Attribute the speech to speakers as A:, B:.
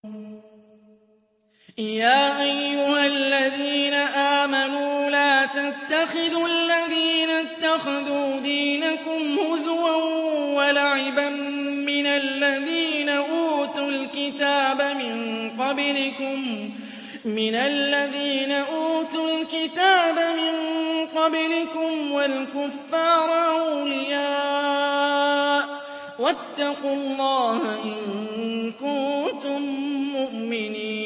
A: يَا أَيُّهَا الَّذِينَ آمَنُوا لَا تَتَّخِذُوا الَّذِينَ اتَّخَذُوا دِينَكُمْ هُزُوًا وَلَعِبًا مِّنَ الَّذِينَ أُوتُوا الْكِتَابَ مِن قَبْلِكُمْ وَالْكُفَّارَ أَوْلِيَاءَ ۚ وَاتَّقُوا اللَّهَ إِن كُنتُم مُّؤْمِنِينَ